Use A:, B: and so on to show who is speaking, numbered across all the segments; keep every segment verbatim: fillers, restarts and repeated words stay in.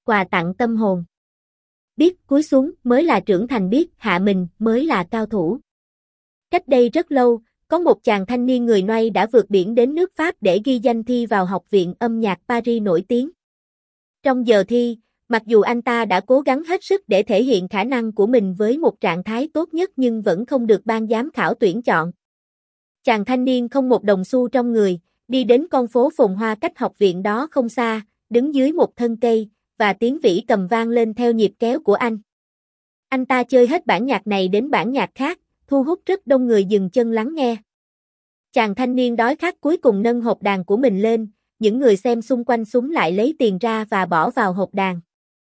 A: quà tặng tâm hồn. Biết cúi xuống mới là trưởng thành, biết hạ mình mới là cao thủ. Cách đây rất lâu, có một chàng thanh niên người Noay đã vượt biển đến nước Pháp để ghi danh thi vào Học viện âm nhạc Paris nổi tiếng. Trong giờ thi, mặc dù anh ta đã cố gắng hết sức để thể hiện khả năng của mình với một trạng thái tốt nhất nhưng vẫn không được ban giám khảo tuyển chọn. Chàng thanh niên không một đồng xu trong người, đi đến con phố phồn hoa cách học viện đó không xa, đứng dưới một thân cây, và tiếng vĩ cầm vang lên theo nhịp kéo của anh. Anh ta chơi hết bản nhạc này đến bản nhạc khác, thu hút rất đông người dừng chân lắng nghe. Chàng thanh niên đói khát cuối cùng nâng hộp đàn của mình lên, những người xem xung quanh xúm lại lấy tiền ra và bỏ vào hộp đàn.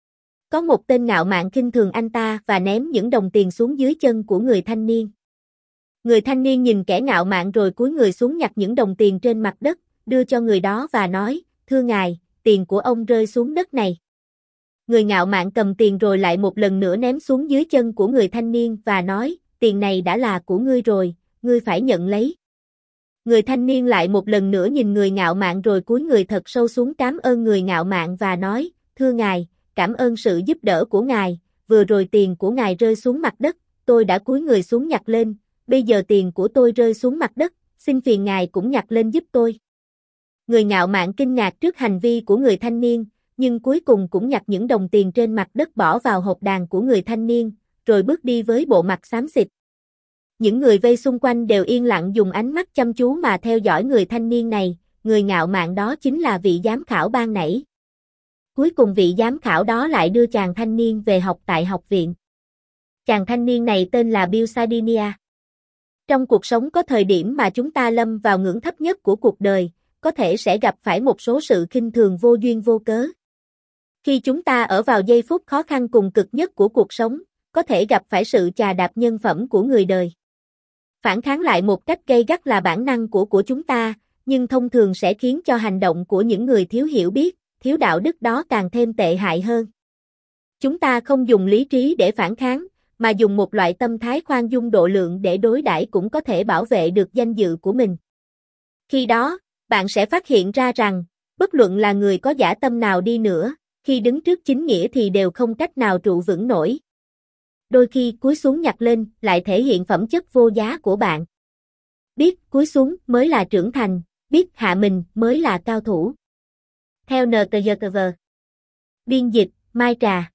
A: Có một tên ngạo mạn khinh thường anh ta và ném những đồng tiền xuống dưới chân của người thanh niên. Người thanh niên nhìn kẻ ngạo mạn rồi cúi người xuống nhặt những đồng tiền trên mặt đất, đưa cho người đó và nói, thưa ngài, tiền của ông rơi xuống đất này. Người ngạo mạn cầm tiền rồi lại một lần nữa ném xuống dưới chân của người thanh niên và nói, tiền này đã là của ngươi rồi, ngươi phải nhận lấy. Người thanh niên lại một lần nữa nhìn người ngạo mạn rồi cúi người thật sâu xuống cảm ơn người ngạo mạn và nói, thưa ngài, cảm ơn sự giúp đỡ của ngài, vừa rồi tiền của ngài rơi xuống mặt đất, tôi đã cúi người xuống nhặt lên, bây giờ tiền của tôi rơi xuống mặt đất, xin phiền ngài cũng nhặt lên giúp tôi. Người ngạo mạn kinh ngạc trước hành vi của người thanh niên, nhưng cuối cùng cũng nhặt những đồng tiền trên mặt đất bỏ vào hộp đàn của người thanh niên, rồi bước đi với bộ mặt xám xịt. Những người vây xung quanh đều yên lặng dùng ánh mắt chăm chú mà theo dõi người thanh niên này, người ngạo mạn đó chính là vị giám khảo ban nãy. Cuối cùng vị giám khảo đó lại đưa chàng thanh niên về học tại học viện. Chàng thanh niên này tên là Bill Sardinia. Trong cuộc sống có thời điểm mà chúng ta lâm vào ngưỡng thấp nhất của cuộc đời, có thể sẽ gặp phải một số sự khinh thường vô duyên vô cớ. Khi chúng ta ở vào giây phút khó khăn cùng cực nhất của cuộc sống, có thể gặp phải sự chà đạp nhân phẩm của người đời. Phản kháng lại một cách gay gắt là bản năng của của chúng ta, nhưng thông thường sẽ khiến cho hành động của những người thiếu hiểu biết, thiếu đạo đức đó càng thêm tệ hại hơn. Chúng ta không dùng lý trí để phản kháng, mà dùng một loại tâm thái khoan dung độ lượng để đối đãi cũng có thể bảo vệ được danh dự của mình. Khi đó, bạn sẽ phát hiện ra rằng, bất luận là người có dã tâm nào đi nữa, khi đứng trước chính nghĩa thì đều không cách nào trụ vững nổi. Đôi khi cúi xuống nhặt lên lại thể hiện phẩm chất vô giá của bạn. Biết cúi xuống mới là trưởng thành, biết hạ mình mới là cao thủ. Theo en tê giê tê vê. Biên dịch, Mai Trà.